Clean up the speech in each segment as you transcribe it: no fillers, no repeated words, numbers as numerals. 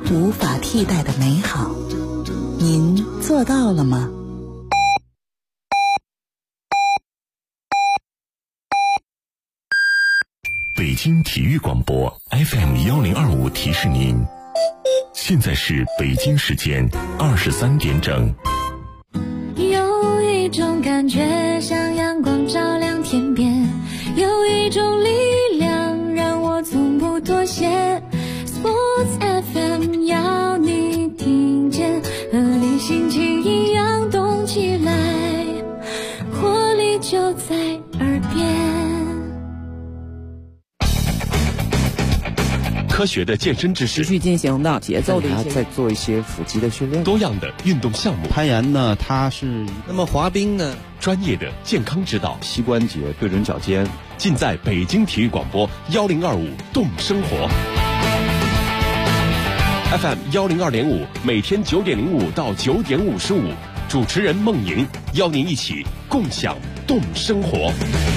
无法替代的美好。您做到了吗？ 北京体育广播 FM1025提示您，现在是北京时间23点整。 有一种感觉像阳光照亮天边，有一种力量让我从不妥协。 Sports FM 要你听见，和你心情一样动起来，活力就在耳边。 科学的健身知识， 持续进行的节奏的一些， 在做一些腹肌的训练， 多样的运动项目， 攀岩呢，它是那么滑冰呢， 专业的健康指导， 膝关节对准脚尖， 尽在北京体育广播1025动生活 FM102.5，每天9点05到9点55，主持人孟莹邀您一起共享动生活。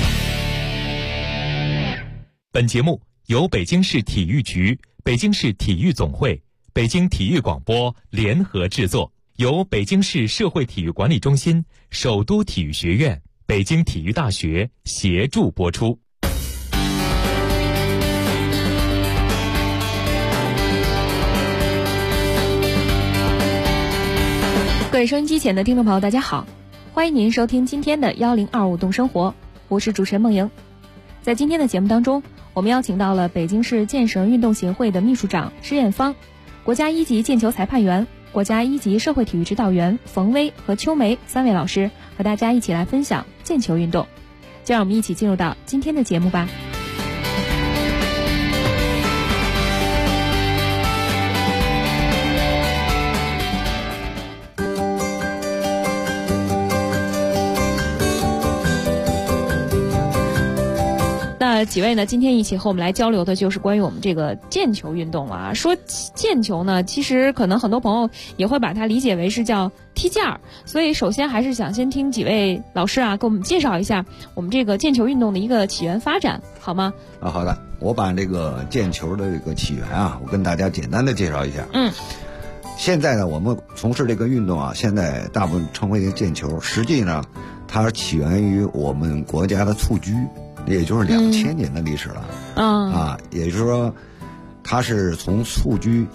本节目由北京市体育局、北京市体育总会、北京体育广播联合制作，由北京市社会体育管理中心、首都体育学院、北京体育大学协助播出。 各位收音机前的听众朋友，大家好，欢迎您收听今天的1025动生活，我是主持人孟莹。在今天的节目当中，我们邀请到了北京市健绳运动协会的秘书长施艳芳，国家一级毽球裁判员、国家一级社会体育指导员冯威和秋梅3位老师，和大家一起来分享毽球运动。就让我们一起进入到今天的节目吧。几位呢，今天一起和我们来交流的就是关于我们这个毽球运动了啊。说毽球呢，其实可能很多朋友也会把它理解为是叫踢毽儿，所以首先还是想先听几位老师啊，给我们介绍一下我们这个毽球运动的一个起源发展，好吗？ 好的，我把这个毽球的这个起源啊，我跟大家简单的介绍一下。现在呢，我们从事这个运动啊，现在大部分称为毽球，实际呢，它起源于我们国家的蹴鞠。也就是2000年的历史了，也就是说，它是从蹴鞠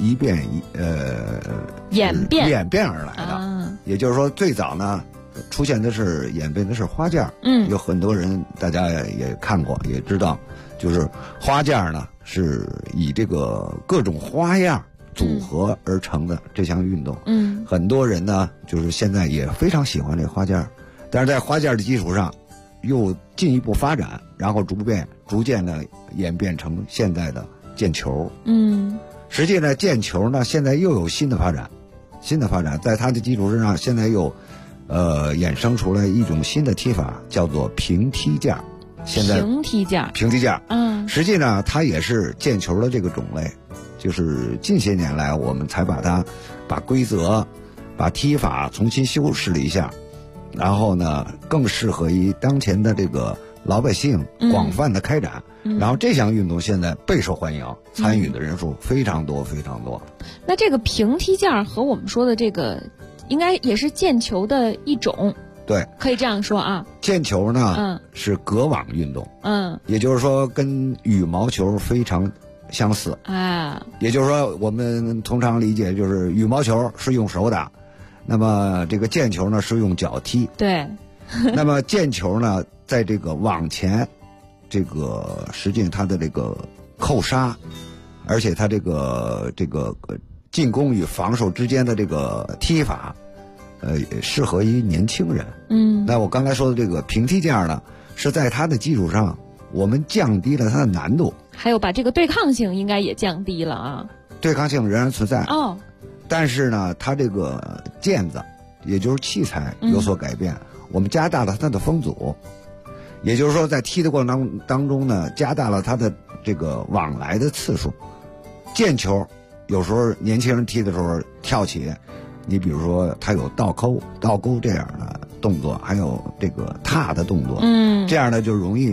演变而来的。也就是说，最早呢，出现的是演变的是花架。有很多人大家也看过，也知道，就是花架呢是以这个各种花样组合而成的这项运动。很多人呢，就是现在也非常喜欢这花架，但是在花架的基础上，又进一步发展，然后逐渐的演变成现在的毽球。实际呢，毽球呢现在又有新的发展，在它的基础之上，现在又衍生出来一种新的踢法，叫做平踢架。现在平踢架，实际呢，它也是毽球的这个种类，就是近些年来我们才把规则、把踢法重新修饰了一下。然后呢，更适合于当前的这个老百姓广泛的开展。然后这项运动现在备受欢迎，参与的人数非常多。 那这个平踢架和我们说的这个，应该也是毽球的一种。 对， 可以这样说啊。 毽球呢，是隔网运动。也就是说跟羽毛球非常相似。也就是说，我们通常理解就是羽毛球是用手打。那么这个毽球呢是用脚踢， 对。 那么毽球呢，在这个网前，这个实际它的这个扣杀，而且它这个进攻与防守之间的这个踢法，适合于年轻人。那我刚才说的这个平踢架呢，是在它的基础上，我们降低了它的难度， 还有把这个对抗性应该也降低了啊。 对抗性仍然存在。但是呢，它这个毽子，也就是器材有所改变，我们加大了它的风阻，也就是说，在踢的过程当中呢，加大了它的这个往来的次数。毽球有时候年轻人踢的时候跳起，你比如说它有倒钩这样的动作，还有这个踏的动作，这样呢就容易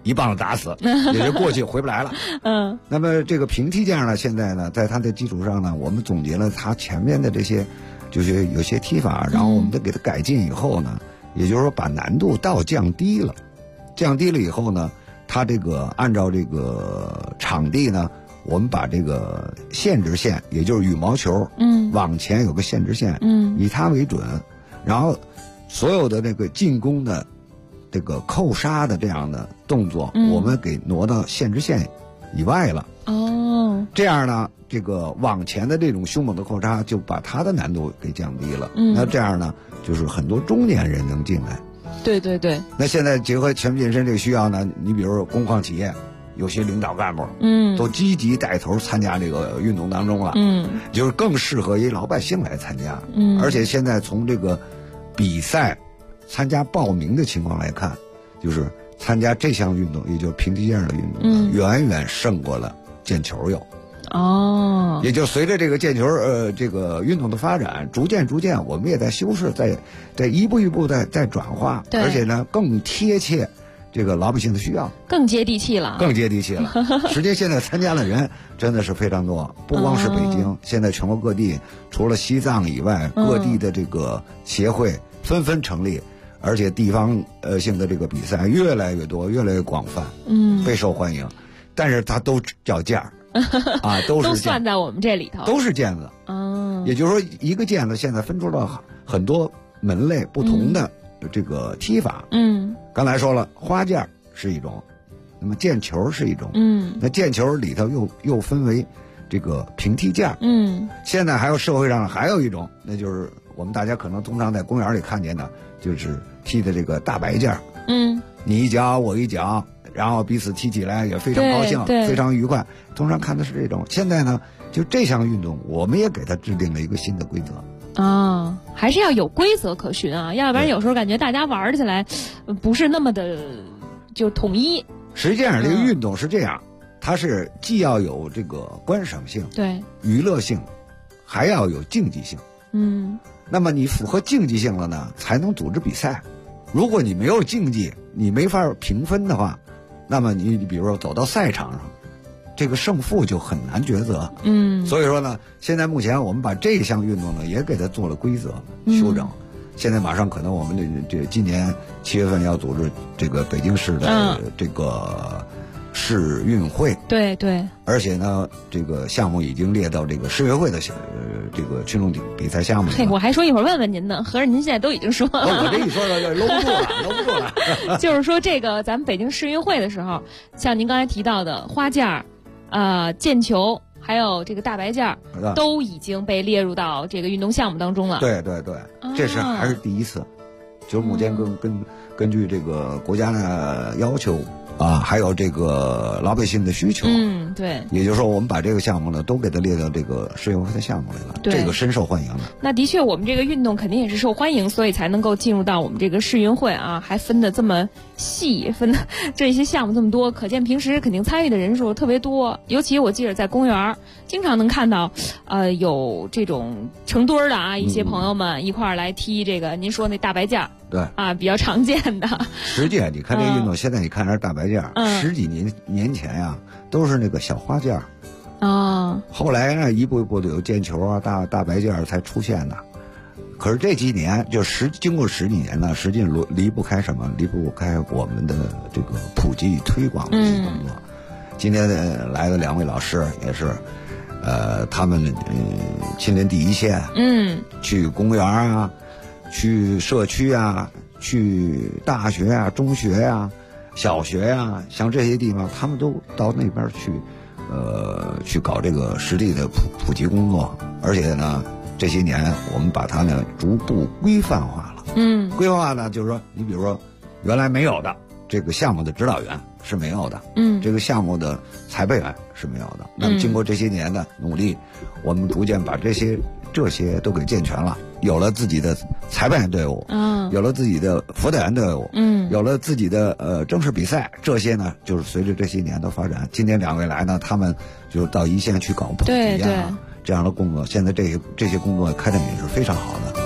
一棒子打死，也就过去回不来了。那么这个平梯毽呢，现在呢，在它的基础上呢，我们总结了它前面的这些，就是有些踢法，然后我们再给它改进以后呢，也就是说把难度降低了，降低了以后呢，它这个按照这个场地呢，我们把这个限制线，也就是羽毛球，往前有个限制线，以它为准，然后所有的这个进攻的这个扣杀的这样的动作，我们给挪到限制线以外了。这样呢，这个往前的这种凶猛的扣杀就把它的难度给降低了。那这样呢，就是很多中年人能进来。 对对对。 那现在结合全民健身这个需要呢，你比如说工矿企业有些领导干部，都积极带头参加这个运动当中了，就是更适合于老百姓来参加。而且现在从这个比赛参加报名的情况来看，就是参加这项运动，也就是平梯毽的运动，远远胜过了毽球有。也就随着这个毽球这个运动的发展，逐渐我们也在修饰，在一步一步在转化，而且呢更贴切这个老百姓的需要， 更接地气了。 实际现在参加的人真的是非常多，不光是北京，现在全国各地除了西藏以外，各地的这个协会纷纷成立，而且地方性的这个比赛越来越多，越来越广泛，备受欢迎。但是它都叫毽儿啊，都算在我们这里头， 都是毽子。也就是说，一个毽子现在分出了很多门类不同的这个踢法。刚才说了，花毽是一种，那么毽球是一种。那毽球里头又分为这个平踢毽。现在还有社会上还有一种，那就是我们大家可能通常在公园里看见的，就是踢的这个大白毽。你一脚我一脚，然后彼此踢起来也非常高兴，非常愉快。通常看的是这种。现在呢，就这项运动，我们也给它制定了一个新的规则。 还是要有规则可循啊，要不然有时候感觉大家玩起来不是那么的就统一。 实际上这个运动是这样，它是既要有这个观赏性， 对， 娱乐性，还要有竞技性。那么你符合竞技性了呢，才能组织比赛。如果你没有竞技，你没法评分的话，那么你比如说走到赛场上，这个胜负就很难抉择。所以说呢，现在目前我们把这项运动呢也给它做了规则修整。现在马上可能我们这今年7月份要组织这个北京市的这个市运会。 对。 而且呢，这个项目已经列到这个市委会的这个群众比赛项目里了。 我还说一会儿问问您呢，合着您现在都已经说了。 我这一说就搂不住了。 就是说这个咱们北京市运会的时候，像您刚才提到的花毽、毽球，还有这个大白毽，都已经被列入到这个运动项目当中了。 对，这是还是第一次，就是目前根据这个国家的要求还有这个老百姓的需求， 对， 也就是说我们把这个项目呢都给它列到这个市运会的项目里了，这个深受欢迎的。 那的确，我们这个运动肯定也是受欢迎，所以才能够进入到我们这个市运会啊，还分得这么细，分的这些项目这么多，可见平时肯定参与的人数特别多。尤其我记得在公园经常能看到，有这种成堆儿的一些朋友们一块儿来踢这个您说那大白毽。 对比较常见的。 实际你看这个运动，现在你看这大白毽，十几年前呀，都是那个小花毽。后来呢，一步一步的有毽球大白毽才出现的。可是这几年经过10几年呢，实际离不开什么？离不开我们的这个普及与推广的工作。今天来的2位老师也是，他们亲临第一线，去公园去社区去大学中学小学像这些地方，他们都到那边去搞这个实地的普及工作。而且呢，这些年我们把它呢逐步规范化了。规范化呢，就是说，你比如说原来没有的这个项目的指导员是没有的，这个项目的裁判员是没有的。那么经过这些年的努力，我们逐渐把这些都给健全了，有了自己的裁判员队伍，有了自己的辅导员队伍，有了自己的正式比赛。这些呢，就是随着这些年的发展，今天2位来呢，他们就到一线去搞普及这样的工作。现在这些工作开展也是非常好的。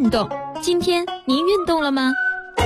运动。今天您运动了吗？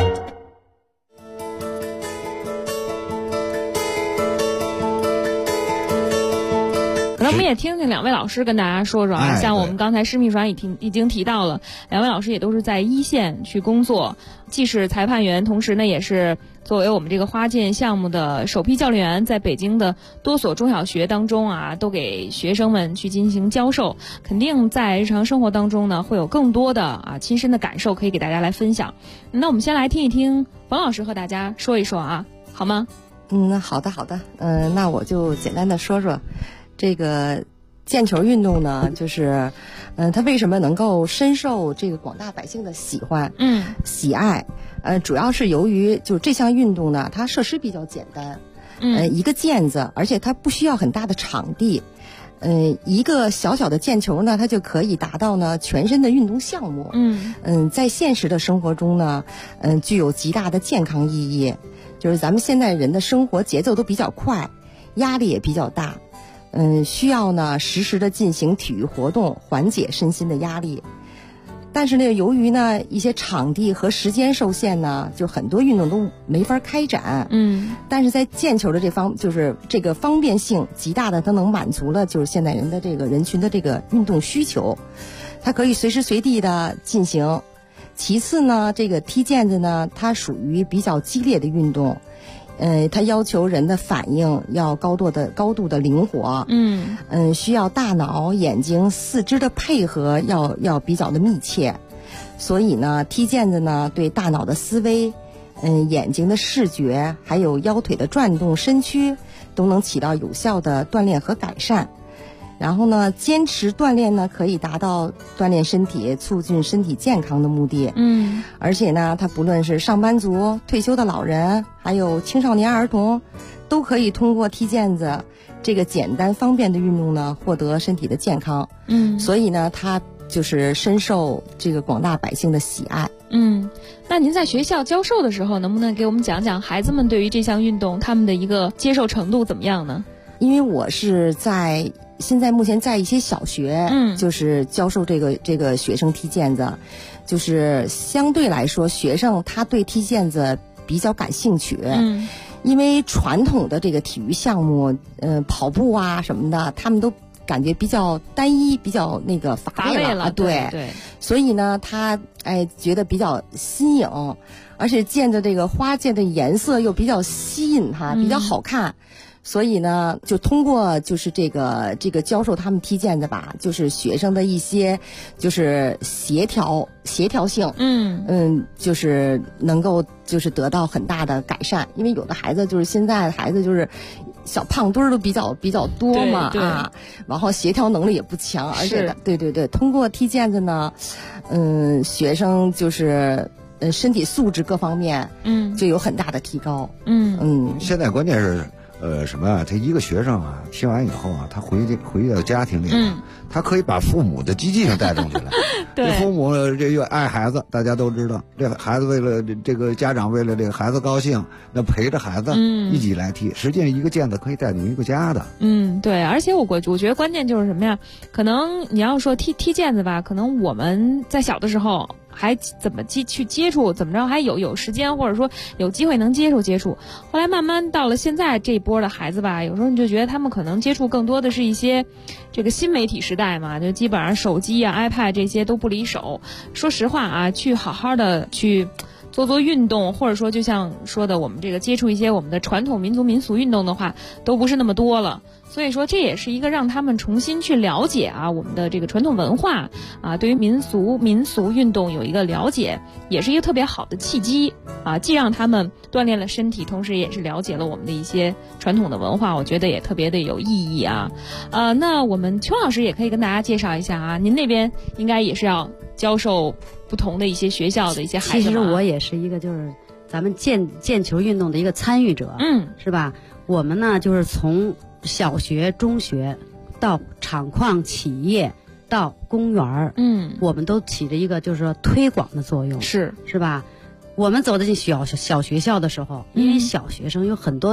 那我们也听听两位老师跟大家说说啊，像我们刚才施秘书长已经提到了，两位老师也都是在一线去工作，既是裁判员，同时呢也是作为我们这个花剑项目的首批教练员，在北京的多所中小学当中啊，都给学生们去进行教授，肯定在日常生活当中呢会有更多的亲身的感受可以给大家来分享。那我们先来听一听冯老师和大家说一说啊，好吗？ 好的。那我就简单的说说这个毽球运动呢，就是它为什么能够深受这个广大百姓的喜爱，主要是由于就这项运动呢，它设施比较简单，一个毽子，而且它不需要很大的场地，一个小小的毽球呢，它就可以达到呢全身的运动项目，在现实的生活中呢，具有极大的健康意义。就是咱们现在人的生活节奏都比较快，压力也比较大，需要呢实时的进行体育活动，缓解身心的压力。但是呢，由于呢一些场地和时间受限呢，就很多运动都没法开展。但是在毽球的就是这个方便性极大的，它能满足了就是现代人的这个人群的这个运动需求，它可以随时随地的进行。其次呢，这个踢毽子呢，它属于比较激烈的运动，它要求人的反应要高度的灵活，需要大脑、眼睛、四肢的配合要比较的密切，所以呢，踢毽子呢对大脑的思维、眼睛的视觉，还有腰腿的转动、身躯都能起到有效的锻炼和改善。然后呢，坚持锻炼呢，可以达到锻炼身体、促进身体健康的目的。而且呢，它不论是上班族、退休的老人，还有青少年儿童，都可以通过踢毽子这个简单方便的运动呢，获得身体的健康。所以呢，它就是深受这个广大百姓的喜爱。 那您在学校教授的时候，能不能给我们讲讲孩子们对于这项运动他们的一个接受程度怎么样呢？ 因为我是现在目前在一些小学，就是教授这个学生踢毽子，就是相对来说，学生他对踢毽子比较感兴趣，因为传统的这个体育项目，跑步啊什么的，他们都感觉比较单一，比较那个乏味了，对，所以呢，他觉得比较新颖，而且毽子这个花毽的颜色又比较吸引他，比较好看。所以呢，就通过就是这个教授他们踢毽子吧，就是学生的一些就是协调性，就是能够就是得到很大的改善。因为有的孩子就是现在的孩子就是小胖墩儿都比较多嘛，然后协调能力也不强，而且对，通过踢毽子呢，学生就是身体素质各方面，就有很大的提高。 现在关键是。什么啊？他一个学生啊，踢完以后啊，他回到家庭里，他可以把父母的积极性带动起来。 对， 父母这又爱孩子，大家都知道，这孩子为了这个家长为了这个孩子高兴，那陪着孩子一起来踢。实际上，一个毽子可以带动一个家的。 对，而且我觉得关键就是什么呀？可能你要说踢毽子吧，可能我们在小的时候。还怎么去接触，怎么着还有时间或者说有机会能接触，后来慢慢到了现在这一波的孩子吧，有时候你就觉得他们可能接触更多的是一些这个新媒体时代嘛，就基本上手机啊 iPad 这些都不离手。说实话啊，去好好的去做运动，或者说就像说的我们这个接触一些我们的传统民俗运动的话，都不是那么多了。所以说这也是一个让他们重新去了解啊我们的这个传统文化啊，对于民俗运动有一个了解，也是一个特别好的契机啊，既让他们锻炼了身体，同时也是了解了我们的一些传统的文化，我觉得也特别的有意义啊。那我们邱老师也可以跟大家介绍一下啊，您那边应该也是要教授不同的一些学校的一些孩子。 其实我也是一个就是咱们毽球运动的一个参与者，是吧？我们呢就是从小学、中学到厂矿企业到公园，我们都起着一个就是说推广的作用，是吧？我们走进小学校的时候，因为小学生有很多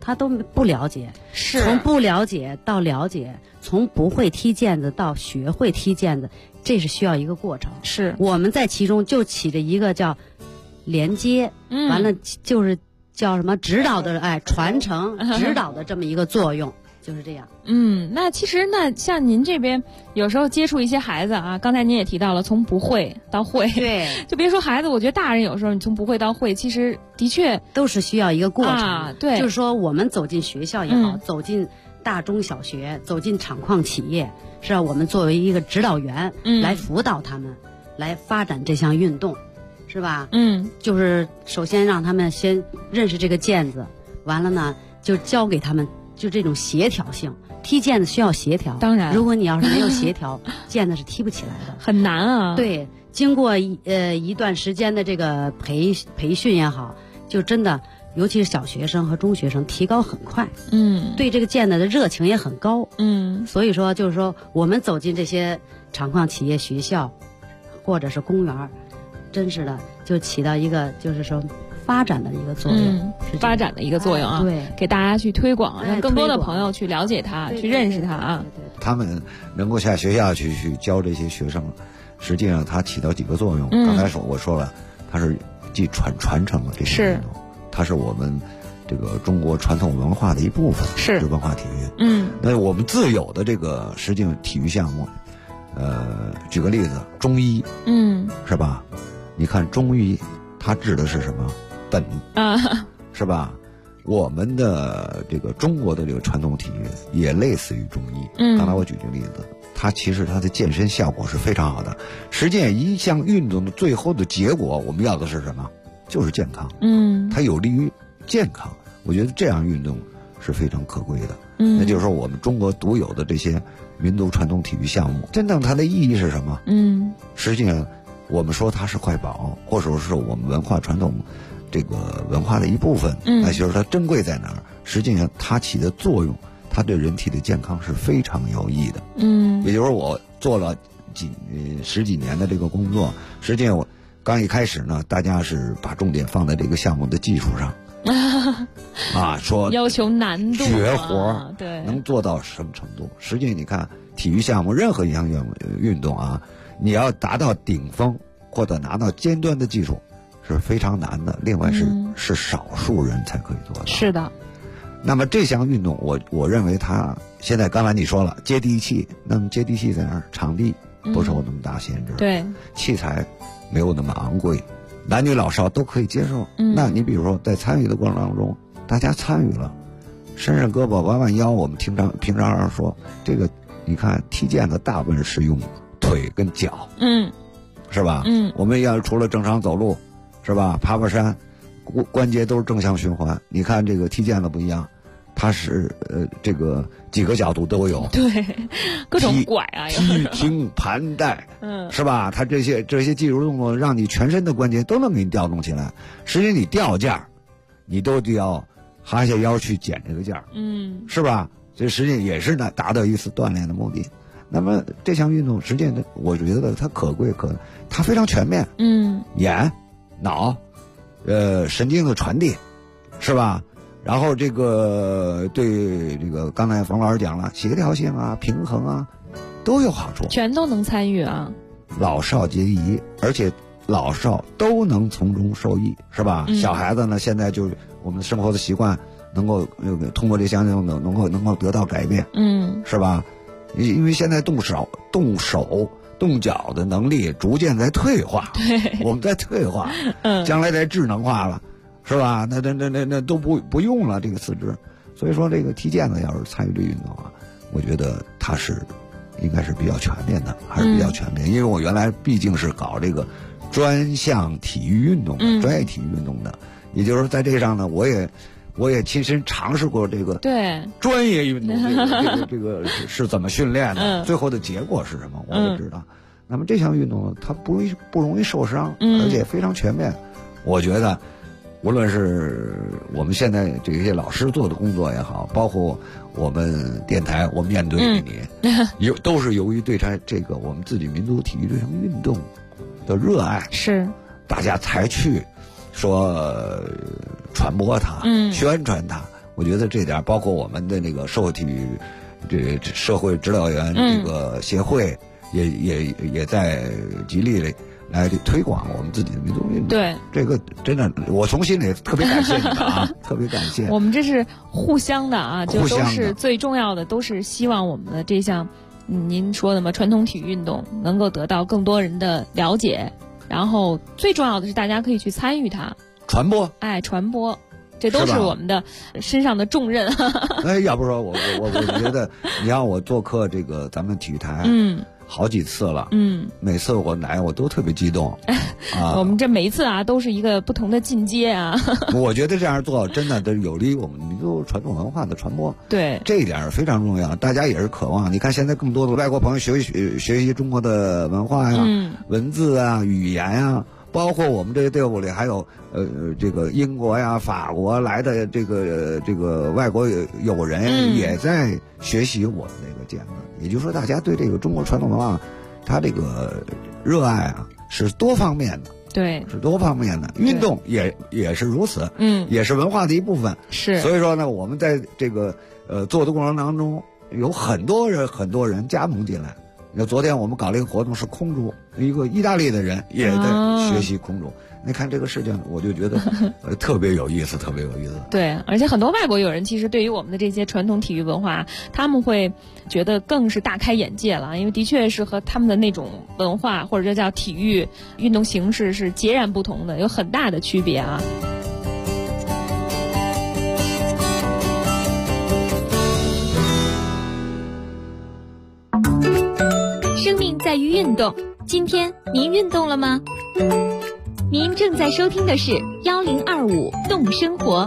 他都不了解， 是从不了解到了解，从不会踢毽子到学会踢毽子，这是需要一个过程。 是我们在其中就起着一个叫连接，完了就是叫什么指导的传承指导的这么一个作用。就是这样。 那其实像您这边有时候接触一些孩子啊，刚才您也提到了从不会到会， 对， 就别说孩子，我觉得大人有时候你从不会到会，其实的确都是需要一个过程。 啊，对， 就是说我们走进学校也好，走进大中小学，走进厂矿企业，是吧？我们作为一个指导员，来辅导他们，来发展这项运动，是吧？就是首先让他们先认识这个毽子，完了呢，就教给他们。就这种协调性，踢毽子需要协调。 当然， 如果你要是没有协调，毽子是踢不起来的， 很难啊。 对，经过一段时间的这个培训也好，就真的，尤其是小学生和中学生，提高很快。对这个毽子的热情也很高。所以说，就是说，我们走进这些厂矿企业、学校，或者是公园，真是的，就起到一个就是说。发展的一个作用， 发展的一个作用啊， 对， 给大家去推广，让更多的朋友去了解它，去认识它啊。 他们能够下学校去教这些学生，实际上它起到几个作用。刚才我说了，它是既传承了这些运动，它是我们这个中国传统文化的一部分， 是文化体育。那我们自有的这个实际体育项目，举个例子，中医，是吧？你看中医，它指的是什么？本是吧？我们的这个中国的这个传统体育也类似于中医。刚才我举这个例子，它其实它的健身效果是非常好的。实践一项运动的最后的结果，我们要的是什么？就是健康。它有利于健康。我觉得这样运动是非常可贵的。那就是说，我们中国独有的这些民族传统体育项目，真正它的意义是什么？实际上，我们说它是瑰宝，或者说是我们文化传统。这个文化的一部分，那就是它珍贵在哪儿？实际上，它起的作用，它对人体的健康是非常有益的。也就是说，我做了十几年的这个工作，实际上我刚一开始呢，大家是把重点放在这个项目的技术上，说要求难度、 绝活， 对， 能做到什么程度？实际上，你看体育项目，任何一项运动啊，你要达到顶峰或者拿到尖端的技术。是非常难的，另外是少数人才可以做到。 是的。 那么这项运动，我认为它现在刚才你说了接地气，那么接地气在哪儿？场地不受那么大限制， 对， 器材没有那么昂贵，男女老少都可以接受。那你比如说在参与的过程当中，大家参与了，伸伸胳膊弯弯腰，我们平常说这个，你看踢毽子大部分是用腿跟脚，是吧？我们要除了正常走路。是吧？爬山，关节都是正向循环。你看这个踢毽子不一样，它是这个几个角度都有， 对，各种拐啊， 踢、停、盘带，是吧？它这些技术动作，让你全身的关节都能给你调动起来。实际你掉件儿，你都得要哈下腰去捡这个件儿，是吧？这实际也是达到一次锻炼的目的。那么这项运动实际我觉得它可贵，它非常全面，眼。脑，神经的传递，是吧？然后这个对这个刚才冯老师讲了，协调性啊、平衡啊，都有好处， 全都能参与啊， 老少皆宜，而且老少都能从中受益，是吧？小孩子呢，现在就是我们生活的习惯能够通过这项运动能够得到改变，是吧？因为现在动手。动脚的能力逐渐在退化，我们在退化，将来在智能化了，是吧？那都不用了这个四肢，所以说这个踢毽子要是参与这运动啊，我觉得它是应该是比较全面的，还是比较全面。因为我原来毕竟是搞这个专项体育运动的，专业体育运动的，也就是说在这上呢，我也亲身尝试过这个专业运动这个是怎么训练的，最后的结果是什么，我也知道。那么这项运动它不容易受伤，而且非常全面。我觉得，无论是我们现在这些老师做的工作也好，包括我们电台，我面对你，都是由于对这个我们自己民族体育这项运动的热爱， 是大家才去说传播它，宣传它。 我觉得这点包括我们的那个社会体育这社会指导员这个协会也在极力来推广我们自己的民族运动。 对， 这个真的，我从心里特别感谢你们啊，特别感谢。 我们这是互相的啊，就都是最重要的，都是希望我们的这项您说的嘛传统体育运动能够得到更多人的了解，然后最重要的是大家可以去参与它， 传播， 传播。这都是我们的身上的重任。 要不说我觉得你让我做客这个咱们体育台，好几次了，每次我来我都特别激动。 我们这每一次啊都是一个不同的进阶啊。 我觉得这样做真的有利于我们民族传统文化的传播。 对， 这一点非常重要，大家也是渴望。你看现在更多的外国朋友学习中国的文化呀、文字啊、语言呀。包括我们这个队伍里还有这个英国呀、法国来的这个外国友人也在学习我们这个毽子。也就是说，大家对这个中国传统文化，它这个热爱啊是多方面的。 对， 是多方面的。运动也是如此，也是文化的一部分。 是， 所以说呢，我们在这个做的过程当中，有很多人加盟进来。那昨天我们搞了一个活动，是空竹，一个意大利的人也在学习空竹。你看这个事情，我就觉得特别有意思，特别有意思。 对，而且很多外国友人其实对于我们的这些传统体育文化，他们会觉得更是大开眼界了，因为的确是和他们的那种文化或者叫体育运动形式是截然不同的，有很大的区别啊。 生命在于运动，今天您运动了吗？您正在收听的是1025动生活。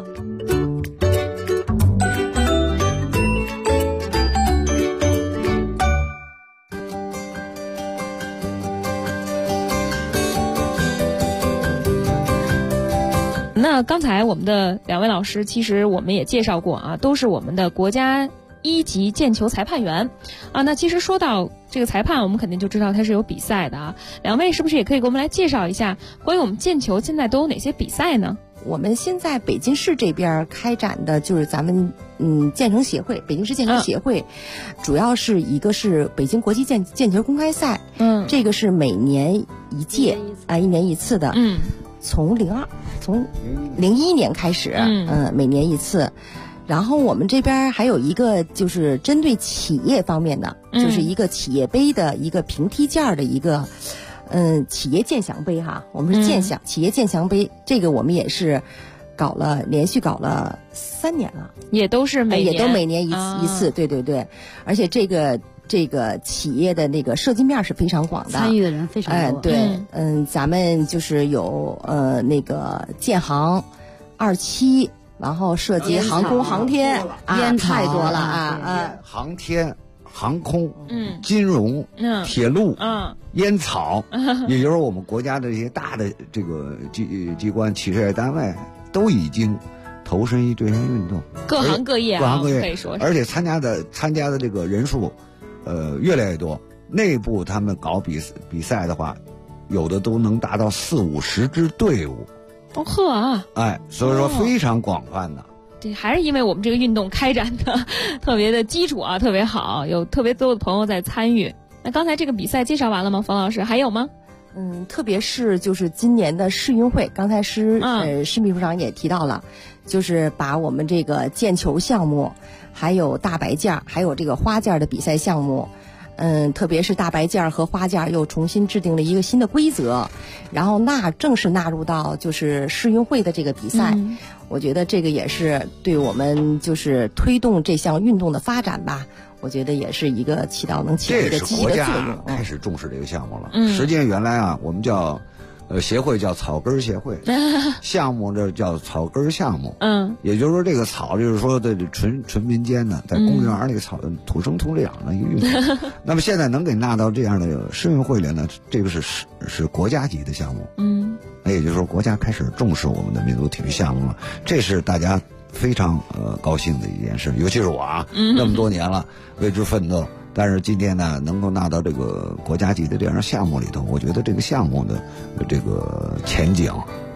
那刚才我们的两位老师，其实我们也介绍过啊，都是我们的国家1级毽球裁判员啊。那其实说到这个裁判，我们肯定就知道他是有比赛的啊。两位是不是也可以给我们来介绍一下关于我们毽球现在都有哪些比赛呢？ 我们现在北京市这边开展的就是咱们毽城协会，北京市毽城协会，主要是一个是北京国际毽球公开赛，这个是每年一届啊，1年一次的，从01年开始，每年一次。然后我们这边还有一个就是针对企业方面的，就是一个企业杯的一个平踢毽的一个，企业健翔杯哈，我们是企业健翔杯，这个我们也是连续搞了3年了， 也都每年一次，对对对，而且这个企业的那个涉及面是非常广的， 参与的人非常多。 对，咱们就是有那个建行、27。然后涉及航空航天太多了啊！ 航天、航空、金融、铁路、烟草，也就是我们国家的这些大的这个机关、企事业单位都已经投身于这项运动， 各行各业可以说是， 而且参加的这个人数，越来越多。内部他们搞比赛的话，有的都能达到40-50支队伍。 呵啊！ 所以说非常广泛的。 这还是因为我们这个运动开展的特别的基础啊，特别好，有特别多的朋友在参与。那刚才这个比赛介绍完了吗？冯老师还有吗？ 特别是就是今年的世运会，刚才施秘书长也提到了，就是把我们这个毽球项目，还有大白毽，还有这个花毽的比赛项目。特别是大白毽和花毽又重新制定了一个新的规则，然后正式纳入到就是世运会的这个比赛。我觉得这个也是对我们就是推动这项运动的发展吧，我觉得也是一个起到一个积极的作用。 这是国家开始重视这个项目了。实际上原来啊，我们叫协会叫草根协会，项目这叫草根项目。也就是说这个草就是说的纯民间的，在公园里草土生土长的一个运动。那么现在能给纳到这样的世运会里呢，这个是国家级的项目。也就是说国家开始重视我们的民族体育项目了，这是大家非常高兴的一件事，尤其是我啊，那么多年了为之奋斗。但是今天呢，能够纳到这个国家级的这样项目里头，我觉得这个项目的这个前景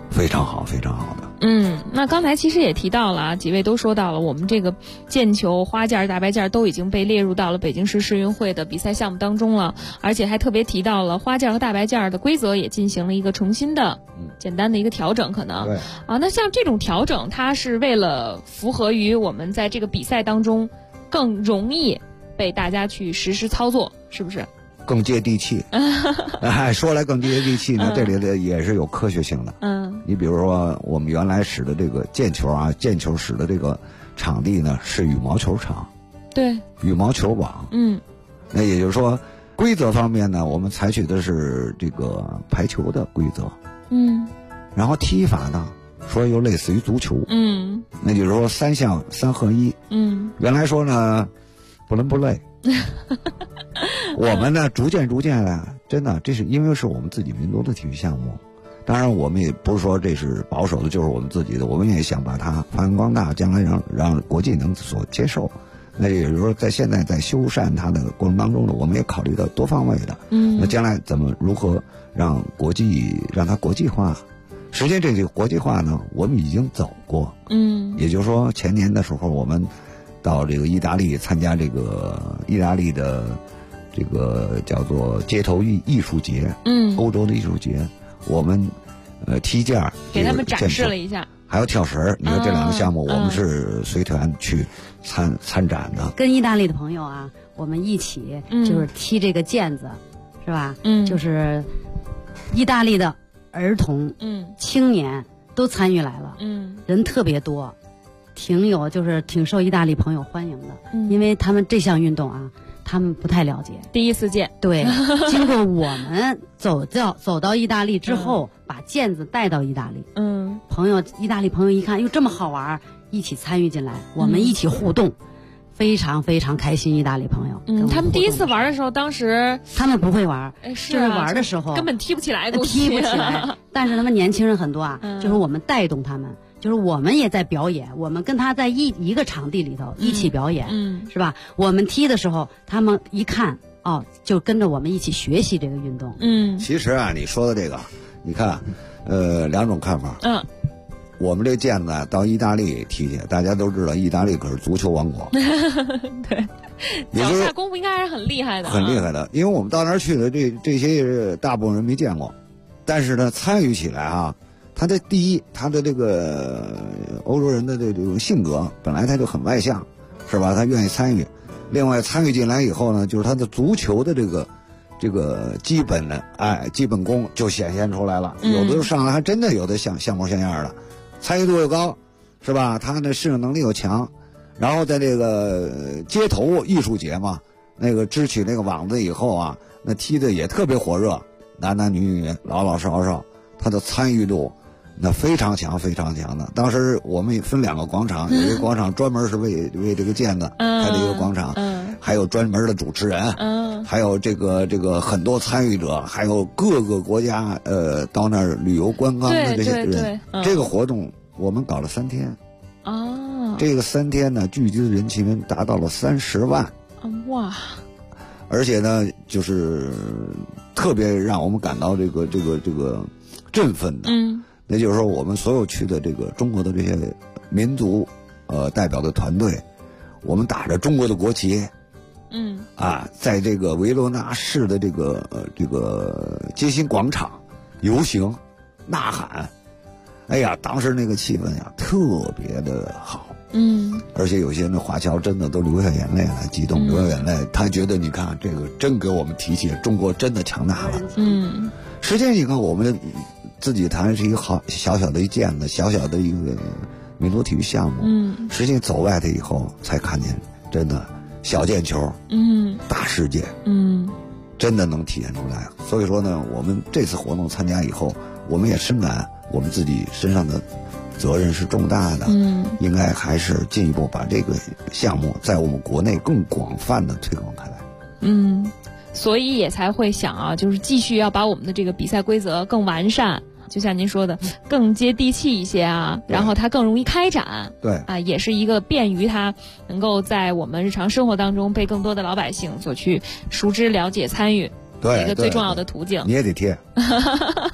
非常好，非常好的。 那刚才其实也提到了啊，几位都说到了，我们这个毽球、花件、大白件都已经被列入到了北京市世运会的比赛项目当中了，而且还特别提到了花件和大白件的规则也进行了一个重新的、简单的一个调整，可能。 对。 那像这种调整，它是为了符合于我们在这个比赛当中更容易被大家去实施操作，是不是？ 更接地气。说来更接地气呢，这里的也是有科学性的。你比如说我们原来使的这个毽球啊，毽球使的这个场地呢是羽毛球场， 对， 羽毛球网。那也就是说规则方面呢，我们采取的是这个排球的规则。然后踢法呢，说又类似于足球。那就是说3项3合1。原来说呢不伦不类。我们呢逐渐的，真的这是因为是我们自己民族的体育项目，当然我们也不是说这是保守的，就是我们自己的，我们也想把它发扬光大，将来让国际能所接受。那也就是说在现在在修缮它的过程当中呢，我们也考虑到多方位的。那将来如何让它国际化？实际这个国际化呢，我们已经走过。也就是说前年的时候我们到这个意大利参加这个意大利的这个叫做街头艺术节，欧洲的艺术节，我们踢毽给他们展示了一下， 还有跳绳。你看这两个项目，我们是随团去参展的。 跟意大利的朋友啊，我们一起就是踢这个毽子，是吧？就是意大利的儿童、青年都参与来了，人特别多。挺受意大利朋友欢迎的，因为他们这项运动啊，他们不太了解， 第一次见。 对，经过我们走到意大利之后，把毽子带到意大利，意大利朋友一看，哟，这么好玩，一起参与进来，我们一起互动，非常非常开心。意大利朋友， 他们第一次玩的时候，当时他们不会玩， 就是玩的时候根本踢不起来， 踢不起来。但是他们年轻人很多啊，就是我们带动他们。就是我们也在表演，我们跟他在一个场地里头一起表演，是吧？我们踢的时候，他们一看就跟着我们一起学习这个运动。 其实啊，你说的这个，你看，两种看法。我们这毽子到意大利踢去，大家都知道，意大利可是足球王国。 对，脚下功夫应该还是很厉害的。 很厉害的，因为我们到那儿去的这些大部分人没见过，但是呢，参与起来啊。他的这个欧洲人的这种性格本来他就很外向，是吧？他愿意参与。另外参与进来以后呢，就是他的足球的这个基本功就显现出来了。有的上来还真的有的像模像样的，参与度又高，是吧？他的适应能力又强。然后在这个街头艺术节嘛，那个支取那个网子以后啊，那踢的也特别火热，男男女女老老少少，他的参与度那非常强，非常强的。当时我们分2个广场，有一个广场专门是为这个毽子开的一个广场，还有专门的主持人，还有这个很多参与者，还有各个国家到那儿旅游观光的这些人。这个活动我们搞了3天。这个3天呢，聚集的人气达到了30万。 哇！ 而且呢，就是特别让我们感到这个振奋的。那就是说我们所有去的这个中国的这些民族代表的团队，我们打着中国的国旗，在这个维罗纳市的这个街心广场游行呐喊。哎呀，当时那个气氛呀特别的好。而且有些那华侨真的都流下眼泪来，激动流下眼泪。他觉得你看这个真给我们提起中国真的强大了。实际上你看我们自己谈是一个小小的一毽子，小小的一个民族体育项目。实际走外头以后才看见，真的小毽球，大世界，真的能体现出来。所以说呢，我们这次活动参加以后，我们也深感我们自己身上的责任是重大的，应该还是进一步把这个项目在我们国内更广泛的推广开来。 所以也才会想啊，就是继续要把我们的这个比赛规则更完善，就像您说的，更接地气一些啊，然后它更容易开展。 对啊，也是一个便于它能够在我们日常生活当中被更多的老百姓所去熟知、了解、参与，一个最重要的途径。 你也得贴。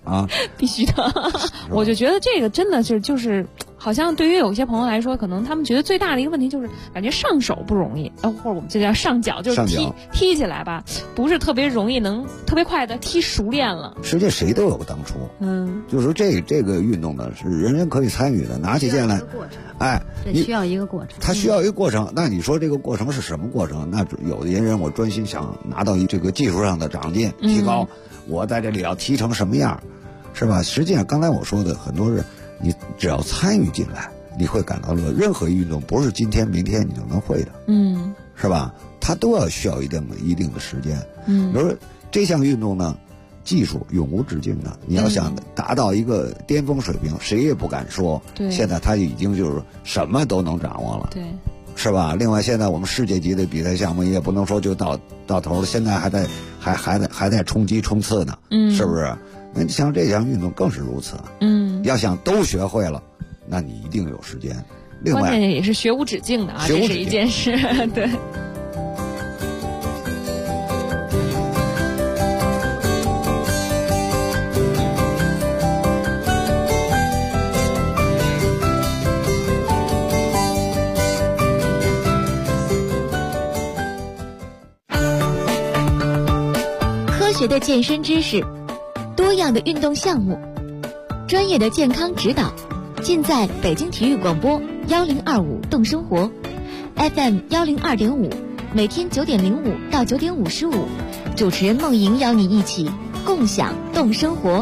啊， 必须的。我就觉得这个真的就是好像对于有些朋友来说，可能他们觉得最大的一个问题就是感觉上手不容易，或者我们这叫上脚，就是踢起来吧，不是特别容易，能特别快的踢熟练了。 实际谁都有当初，就是说这个运动呢是人人可以参与的，拿起剑来， 这需要一个过程， 它需要一个过程。那你说这个过程是什么过程？那有的人我专心想拿到这个技术上的长进提高，我在这里要踢成什么样，是吧？实际上刚才我说的很多是。你只要参与进来，你会感到乐。任何运动不是今天明天你就能会的，是吧？它都要需要一定的时间。比如说这项运动呢，技术永无止境的。你要想达到一个巅峰水平，谁也不敢说。现在他已经就是什么都能掌握了， 对， 是吧？另外，现在我们世界级的比赛项目也不能说就到头了，现在还在冲击冲刺呢，是不是？那像这项运动更是如此，要想都学会了，那你一定有时间。另外， 关键也是学无止境的啊，这是一件事，对。 科学的健身知识，多样的运动项目，专业的健康指导，尽在北京体育广播1025动生活 FM 102.5，每天9点05到9点55，主持人梦莹邀你一起共享动生活。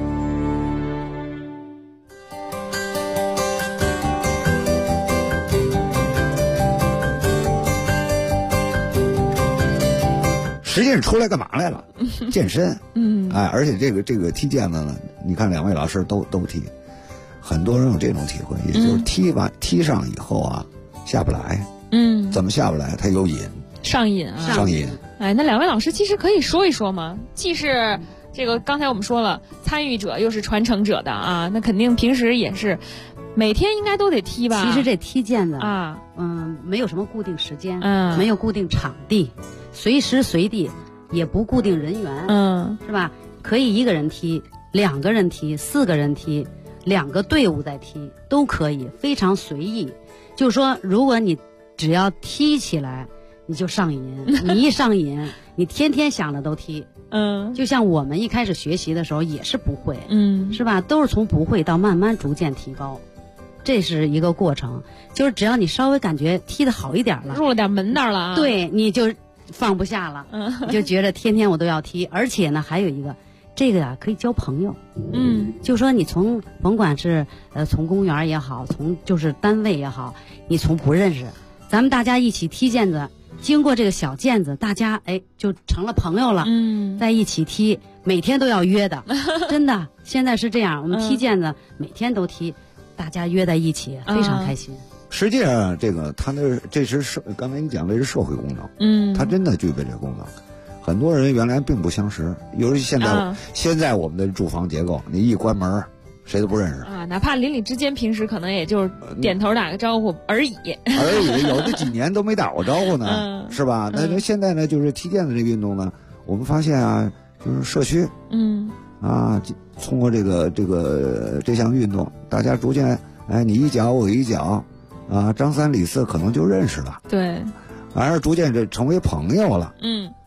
实际上出来干嘛来了？健身。而且这个踢毽子呢，你看两位老师都踢，很多人有这种体会，也就是踢上以后啊，下不来。怎么下不来？他有瘾， 上瘾啊， 上瘾。 那两位老师其实可以说一说吗？既是这个刚才我们说了参与者，又是传承者的啊，那肯定平时也是每天应该都得踢吧？ 其实这踢毽子啊，没有什么固定时间，没有固定场地。随时随地，也不固定人员，是吧？可以一个人踢，2个人踢，4个人踢，2个队伍在踢，都可以，非常随意。就是说，如果你只要踢起来，你就上瘾，你一上瘾，你天天想着都踢。就像我们一开始学习的时候也是不会，是吧？都是从不会到慢慢逐渐提高，这是一个过程。就是只要你稍微感觉踢得好一点了， 入了点门道了啊， 对，你就放不下了，你就觉得天天我都要踢。而且呢，还有一个，这个呀可以交朋友。就说你从甭管是从公园也好，从就是单位也好，你从不认识，咱们大家一起踢毽子，经过这个小毽子，大家就成了朋友了。在一起踢，每天都要约的，真的，现在是这样，我们踢毽子每天都踢，大家约在一起，非常开心。 实际上，这是刚才你讲的是社会功能，它真的具备这个功能。很多人原来并不相识，尤其现在我们的住房结构，你一关门，谁都不认识啊。哪怕邻里之间平时可能也就是点头打个招呼而已， 有的几年都没打过招呼呢，是吧？那现在呢，就是踢毽子这个运动呢，我们发现啊，就是社区，通过这项运动，大家逐渐，你一脚我一脚。张三李四可能就认识了， 对， 而逐渐这成为朋友了，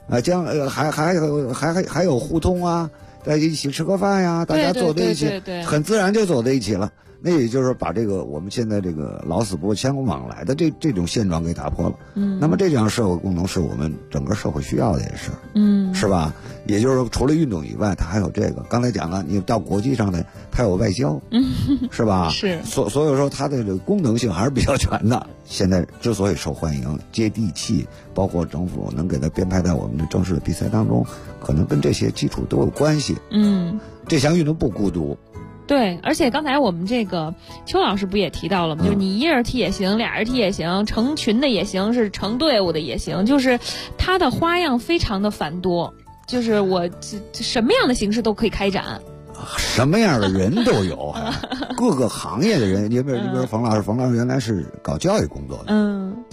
还有互通啊，在一起吃个饭呀，大家走在一起，很自然就走在一起了。那也就是把这个我们现在这个老死不相往来的这种现状给打破了。那么这样社会功能是我们整个社会需要的，也是，是吧？也就是说，除了运动以外，它还有这个。刚才讲了，你到国际上的，它有外交，是吧？ 是。 所以说，它的这个功能性还是比较全的。现在之所以受欢迎、接地气，包括政府能给它编排在我们的正式的比赛当中，可能跟这些基础都有关系。这项运动不孤独。 对，而且刚才我们这个邱老师不也提到了吗？就是你一人踢也行，2人踢也行，成群的也行，是成队伍的也行，就是它的花样非常的繁多，就是我什么样的形式都可以开展， 什么样的人都有，各个行业的人。你比如冯老师原来是搞教育工作的，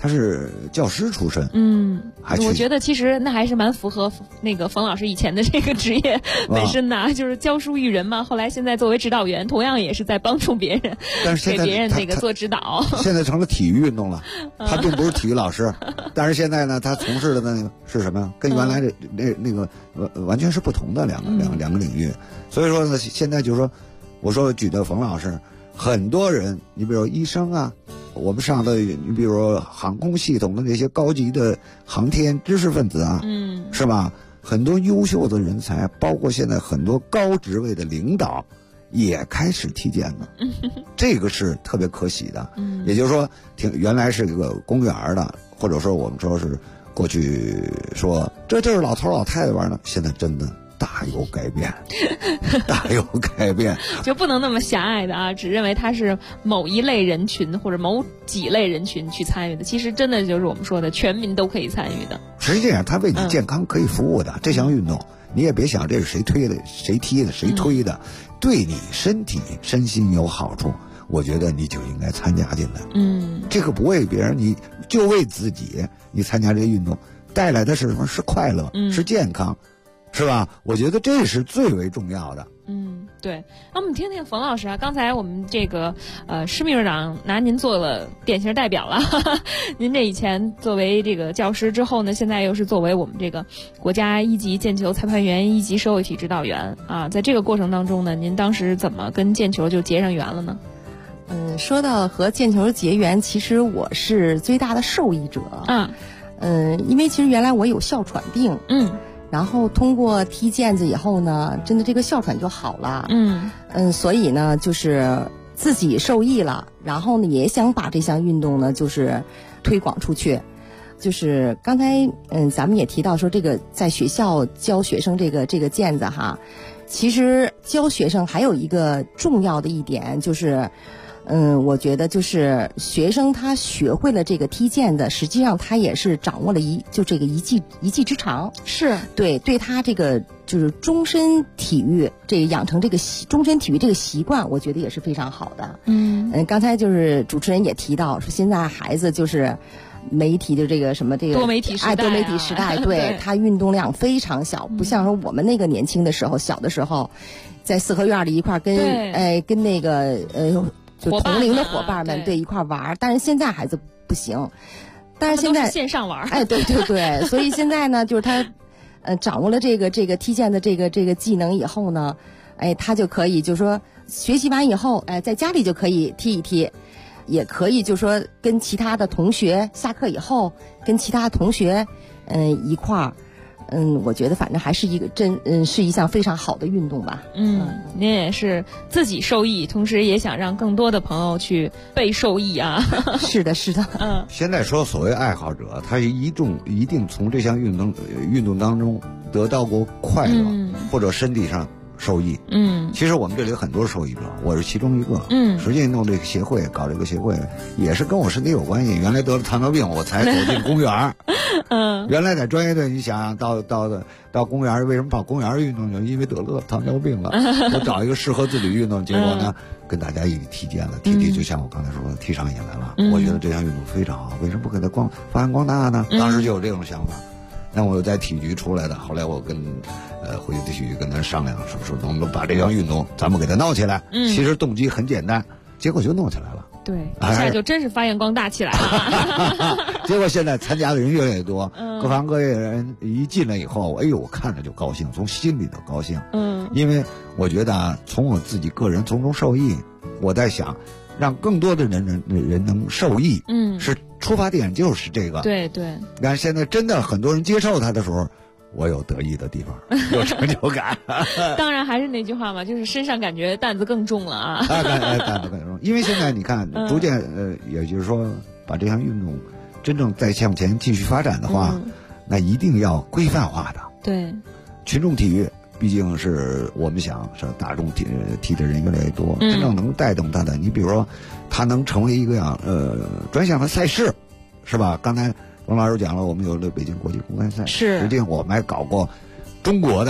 他是教师出身， 我觉得其实那还是蛮符合那个冯老师以前的这个职业本身的，就是教书育人嘛。后来现在作为指导员，同样也是在帮助别人， 但是给别人那个做指导。 现在成了体育运动了，他并不是体育老师，但是现在呢，他从事的那个是什么呀？跟原来的那个完全是不同的两个领域。所以说呢，现在就是说，我说举的冯老师，很多人，你比如医生啊。我们上的，你比如说航空系统的那些高级的航天知识分子啊，是吧？很多优秀的人才，包括现在很多高职位的领导，也开始踢毽子，这个是特别可喜的。也就是说，原来是一个公园的，或者说我们说是过去说这就是老头老太太玩的，现在真的大有改变，大有改变， 就不能那么狭隘的啊，只认为他是某一类人群或者某几类人群去参与的。其实真的就是我们说的全民都可以参与的。 实际上，他为你健康可以服务的这项运动，你也别想这是谁推的、谁踢的、谁推的，对你身体身心有好处，我觉得你就应该参加进来。这个不为别人，你就为自己，你参加这个运动带来的是什么？是快乐，是健康。是吧？我觉得这是最为重要的。 对。那我们听听冯老师啊，刚才我们这个施秘书长拿您做了典型代表了。您这以前作为这个教师之后呢，现在又是作为我们这个国家1级毽球裁判员、1级社会体指导员啊，在这个过程当中呢，您当时怎么跟毽球就结上缘了呢？ 说到和毽球结缘，其实我是最大的受益者。因为其实原来我有哮喘病。然后通过踢毽子以后呢，真的这个哮喘就好了。所以呢，就是自己受益了，然后呢，也想把这项运动呢，就是推广出去。就是刚才咱们也提到说，这个在学校教学生这个毽子哈，其实教学生还有一个重要的一点就是。我觉得就是学生他学会了这个踢毽子，实际上他也是掌握了一技之长，是对他这个就是终身体育这个养成这个终身体育这个习惯，我觉得也是非常好的。刚才就是主持人也提到说，现在孩子就是媒体的这个什么这个多媒体时代， 多媒体时代，对他运动量非常小，不像说我们那个年轻的时候，小的时候，在四合院里一块跟那个就同龄的伙伴们对一块玩，但是现在孩子不行，但是现在线上玩， 对，所以现在呢，就是他掌握了这个踢毽的这个技能以后呢，他就可以就是说学习完以后，在家里就可以踢一踢，也可以就是说跟其他的同学下课以后跟其他同学一块儿。我觉得反正还是是一项非常好的运动吧。 您也是自己受益，同时也想让更多的朋友去被受益啊。 是的。 现在说所谓爱好者，他一定从这项运动当中得到过快乐，或者身体上受益。其实我们这里有很多受益者，我是其中一个。实际弄这个协会，搞这个协会也是跟我身体有关系。原来得了糖尿病，我才走进公园。原来在专业队，你想到公园，为什么跑公园运动？就因为得了糖尿病了。我找一个适合自己运动，结果呢，跟大家一起踢毽子，踢就像我刚才说的，踢上瘾来了。我觉得这项运动非常好，为什么不给它发扬光大呢？当时就有这种想法。那我在体育局出来的，后来我跟回去体育局跟他商量，说能不能把这项运动咱们给它闹起来。其实动机很简单，结果就弄起来了。 对，一下就真是发扬光大起来了。 结果现在参加的人越来越多，各行各业的人一进来以后，我看着就高兴，从心里头高兴。因为我觉得从我自己个人从中受益，我在想让更多的人能受益。是出发点就是这个。 对。 但是现在真的很多人接受它的时候，我有得意的地方，有成就感。 当然还是那句话嘛，就是身上感觉担子更重了啊。 担子更重，因为现在你看，逐渐也就是说，把这项运动真正再向前继续发展的话，那一定要规范化的。 对， 群众体育毕竟是我们想是大众踢的人越来越多，真正能带动它的，你比如说，它能成为一个专项的赛事，是吧？刚才王老师讲了，我们有了北京国际公开赛， 是， 实际上我们还搞过中国的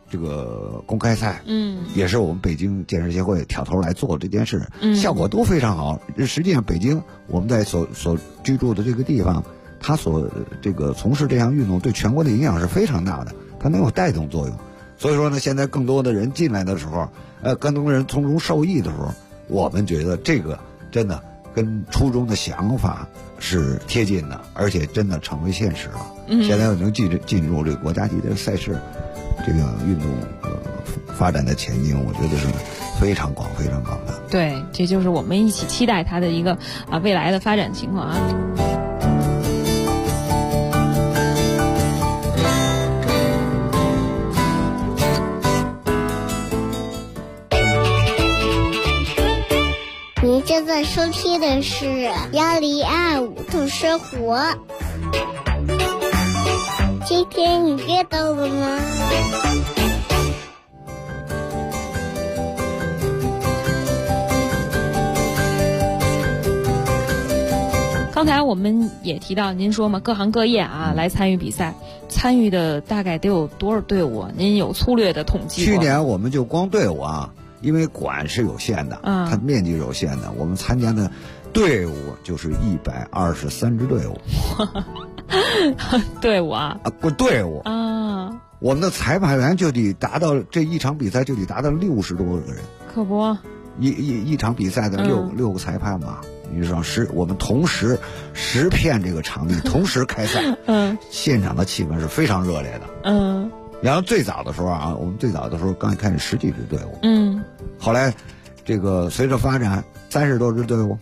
这个公开赛，也是我们北京健身协会挑头来做这件事，效果都非常好。实际上，北京我们在所居住的这个地方，它所这个从事这项运动对全国的影响是非常大的，它能有带动作用。所以说呢，现在更多的人进来的时候，更多的人从中受益的时候，我们觉得这个真的跟初衷的想法是贴近的，而且真的成为现实了。现在能进入这个国家级的赛事。这个运动发展的前景，我觉得是非常广的。 对，这就是我们一起期待它的一个未来的发展情况啊。 您正在收听的是1025度生活。今天你阅到了吗？ 刚才我们也提到，您说嘛，各行各业来参与比赛，参与的大概得有多少队伍？您有粗略的统计过？ 去年我们就光队伍因为馆是有限的，它面积是有限的，我们参加的队伍就是123支队伍。 队伍队伍我们的裁判员就得达到这一场比赛就得达到60多个人， 可不， 一场比赛的六个裁判嘛。你说我们同时10片这个场地同时开赛，现场的气氛是非常热烈的。然后最早的时候我们最早的时候刚一开始10几支队伍，后来这个随着发展30多支队伍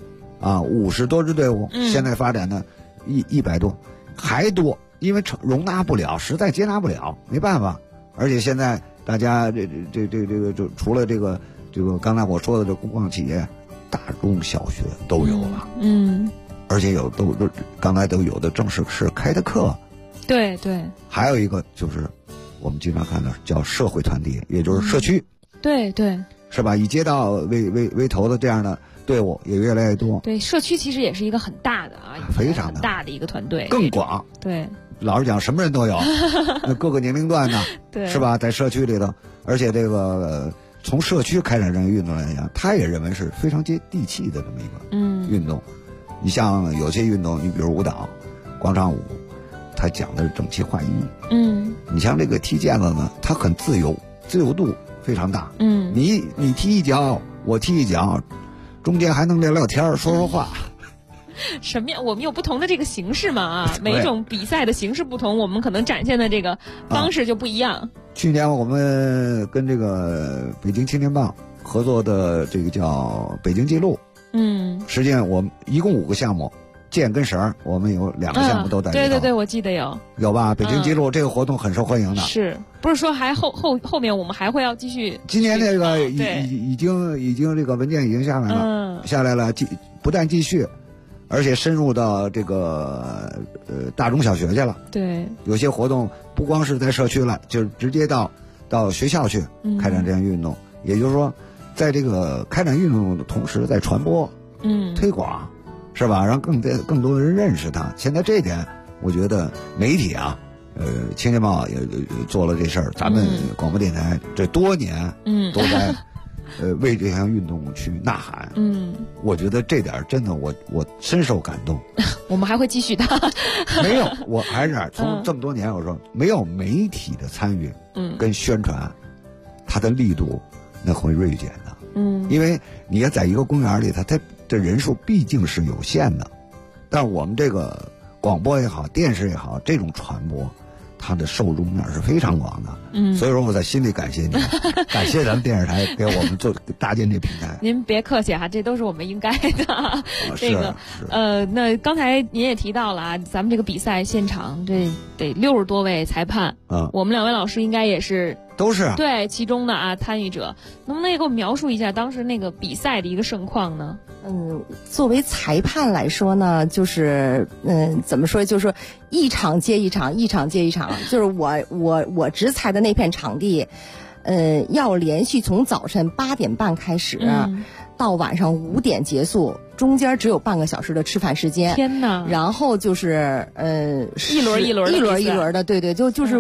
50多支队伍，现在发展呢100多还多，因为容纳不了，实在接纳不了，没办法。而且现在大家这个就除了这个刚才我说的这工矿企业，大中小学都有了，而且刚才都有的正式是开的课， 对， 还有一个就是我们经常看到叫社会团体，也就是社区， 对， 是吧？以街道为头的这样的队伍也越来越多。 对，社区其实也是一个很大的非常大的一个团队， 更广。 对， 老实讲，什么人都有，各个年龄段的， 对， 是吧？在社区里头，而且这个从社区开展这个运动来讲，他也认为是非常接地气的这么一个运动。你像有些运动，你比如舞蹈、广场舞，它讲的是整齐划一。你像这个踢毽子呢，它很自由度非常大。你踢一脚，我踢一脚，中间还能聊天说话。 什么呀？我们有不同的这个形式嘛每种比赛的形式不同，我们可能展现的这个方式就不一样。 去年我们跟这个北京青年棒合作的这个叫北京纪录，实际上我们一共5个项目，毽跟绳我们有2个项目都在里头。 对，我记得有吧？北京纪录这个活动很受欢迎的， 是不是说还后面我们还会要继续？ 今年这个已经这个文件已经下来了，不但继续，而且深入到这个大中小学去了。 对， 有些活动不光是在社区了，就是直接到学校去开展这样运动。也就是说，在这个开展运动的同时，在传播、推广，是吧？让更多的人认识它。现在这一点，我觉得媒体青年报也做了这事儿，咱们广播电台这多年都在为这项运动去呐喊。我觉得这点真的我深受感动。 我们还会继续的。 没有，我还是从这么多年我说，没有媒体的参与跟宣传，它的力度那会锐减的。因为你要在一个公园里，它这人数毕竟是有限的，但我们这个广播也好，电视也好，这种传播它的受众面是非常广的。所以说我在心里感谢你，感谢咱们电视台给我们搭建这平台。 您别客气这都是我们应该的。这个那刚才您也提到了咱们这个比赛现场这得60多位裁判，我们2位老师应该也是都是对其中的参与者，能不能也给我描述一下当时那个比赛的一个盛况呢？ 作为裁判来说呢，就是怎么说，就是说一场接一场，一场接一场。就是我执裁的那片场地，要连续从早晨8点半开始，到晚上5点结束，中间只有半个小时的吃饭时间。 天哪！ 然后就是一轮一轮的，对，就是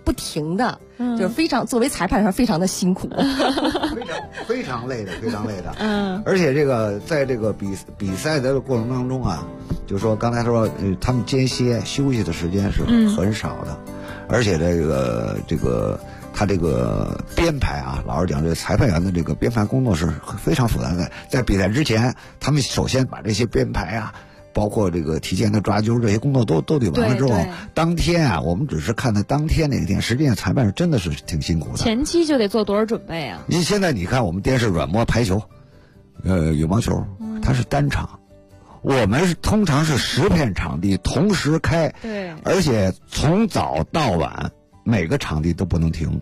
不停的，就是非常作为裁判上非常的辛苦， 非常累的，非常累的。而且这个在这个比赛的过程当中啊，就是说刚才说他们间歇休息的时间是很少的，而且这个他这个编排啊，老实讲，这个裁判员的这个编排工作是非常复杂的。在比赛之前，他们首先把这些编排啊，包括这个提前的抓阄这些工作都得完了之后，当天啊，我们只是看他当天那天，实际上裁判真的是挺辛苦的。 前期就得做多少准备啊？ 现在你看我们电视转播排球，羽毛球，它是单场。我们通常是10片场地同时开，对，而且从早到晚每个场地都不能停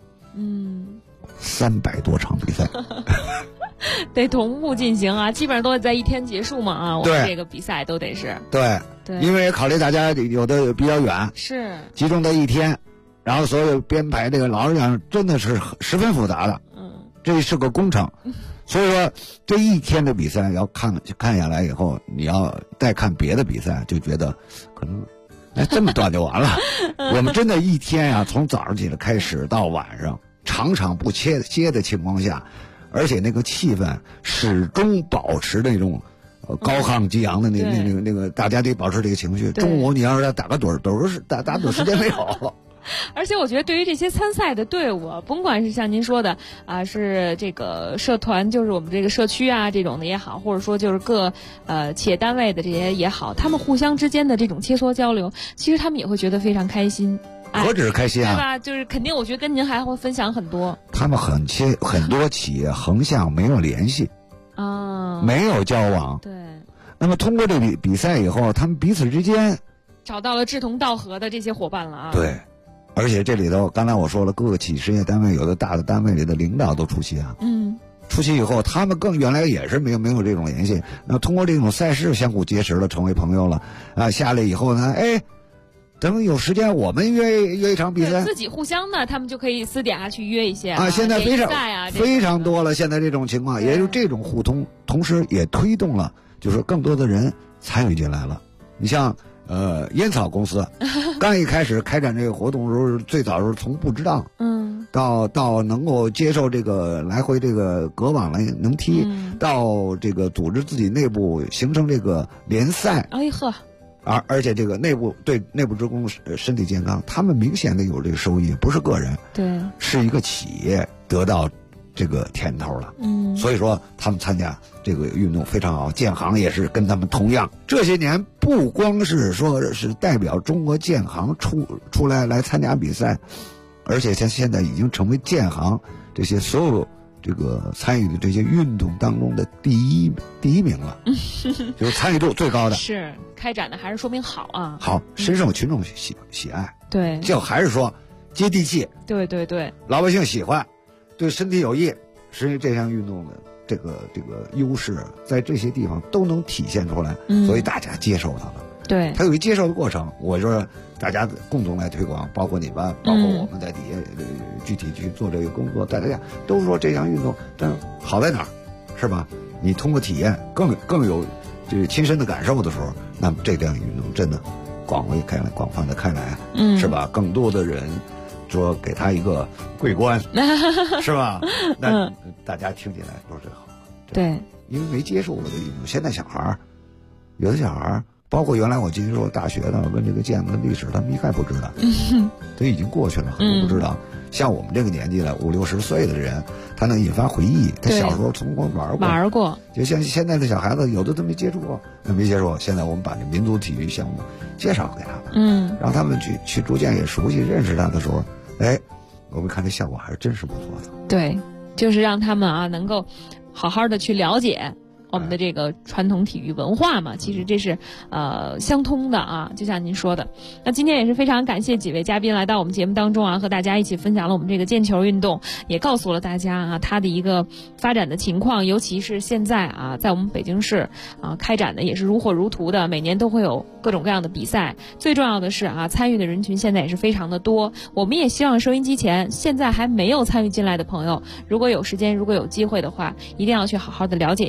，300多场比赛， 得同步进行啊，基本上都得在一天结束嘛啊，我们这个比赛都得是对，因为考虑大家有的比较远， 是集中在一天，然后所有编排这个老实讲真的是十分复杂的，这是个工程。所以说，这一天的比赛要看下来以后，你要再看别的比赛，就觉得可能这么短就完了。我们真的一天啊，从早上起来开始到晚上，场场不歇的情况下，而且那个气氛始终保持那种高亢激昂的那个，大家得保持这个情绪。中午你要是打个盹打盹时间没有。 而且我觉得对于这些参赛的队伍，甭管是像您说的啊，是这个社团，就是我们这个社区啊这种的也好，或者说就是各企业单位的这些也好，他们互相之间的这种切磋交流，其实他们也会觉得非常开心。 何止是开心啊， 对吧？就是肯定，我觉得跟您还会分享很多。 他们很多企业横向没有联系啊，没有交往。 对。 那么通过这比赛以后，他们彼此之间找到了志同道合的这些伙伴了啊。 对。而且这里头，刚才我说了，各个企事业单位有的大的单位里的领导都出席啊。出席以后，他们原来也是没有这种联系。那通过这种赛事相互结识了，成为朋友了啊。下来以后呢，等有时间我们约一场比赛， 自己互相的，他们就可以私底下去约一些啊。现在非常多了，现在这种情况，也就这种互通，同时也推动了，就是更多的人参与进来了。你像。烟草公司刚一开始开展这个活动的时候，最早是从不知道，到能够接受这个来回这个隔网来能踢，到这个组织自己内部形成这个联赛，而且这个对内部职工身体健康，他们明显的有这个收益，不是个人，对，是一个企业得到这个甜头了。所以说他们参加这个运动非常好，建行也是跟他们同样，这些年不光是说是代表中国建行出来参加比赛，而且现在已经成为建行这些所有这个参与的这些运动当中的第一名了，就是参与度最高的。 是开展的还是说明好啊？ 好，深受群众喜爱。 对， 就还是说接地气。 对， 老百姓喜欢，对身体有益。实际这项运动的这个优势，在这些地方都能体现出来，所以大家接受它了。 对， 它有一接受的过程。我说大家共同来推广，包括你们，包括我们在底下具体去做这个工作，大家都说这项运动，但好在哪儿，是吧？你通过体验更有这个亲身的感受的时候，那么这项运动真的广泛的开来，是吧？更多的人。说给他一个桂冠，是吧？那大家听起来都是好。 对， 因为没接触过这个运动，现在有的小孩，包括原来我进入大学的，问这个建国历史，他们一概不知道，都已经过去了，很多不知道。像我们这个年纪了，50、60岁的人，他能引发回忆，他小时候从玩过。就像现在的小孩子，有的都没接触过，现在我们把这民族体育项目介绍给他们，让他们去逐渐也熟悉认识他的时候。我们看这效果还是真是不错的。 对，就是让他们啊能够好好的去了解我们的这个传统体育文化嘛，其实这是相通的啊，就像您说的。那今天也是非常感谢几位嘉宾来到我们节目当中啊，和大家一起分享了我们这个毽球运动，也告诉了大家啊它的一个发展的情况，尤其是现在啊在我们北京市啊开展的也是如火如荼的，每年都会有各种各样的比赛。最重要的是啊，参与的人群现在也是非常的多。我们也希望收音机前现在还没有参与进来的朋友，如果有时间，如果有机会的话，一定要去好好的了解一下它，去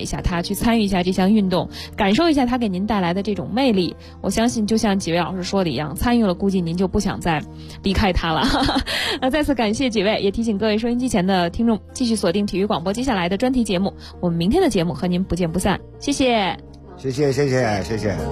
去参与一下这项运动，感受一下它给您带来的这种魅力。我相信就像几位老师说的一样，参与了估计您就不想再离开它了。那再次感谢几位，也提醒各位收音机前的听众继续锁定体育广播接下来的专题节目，我们明天的节目和您不见不散。谢谢， 谢谢，谢谢，谢谢。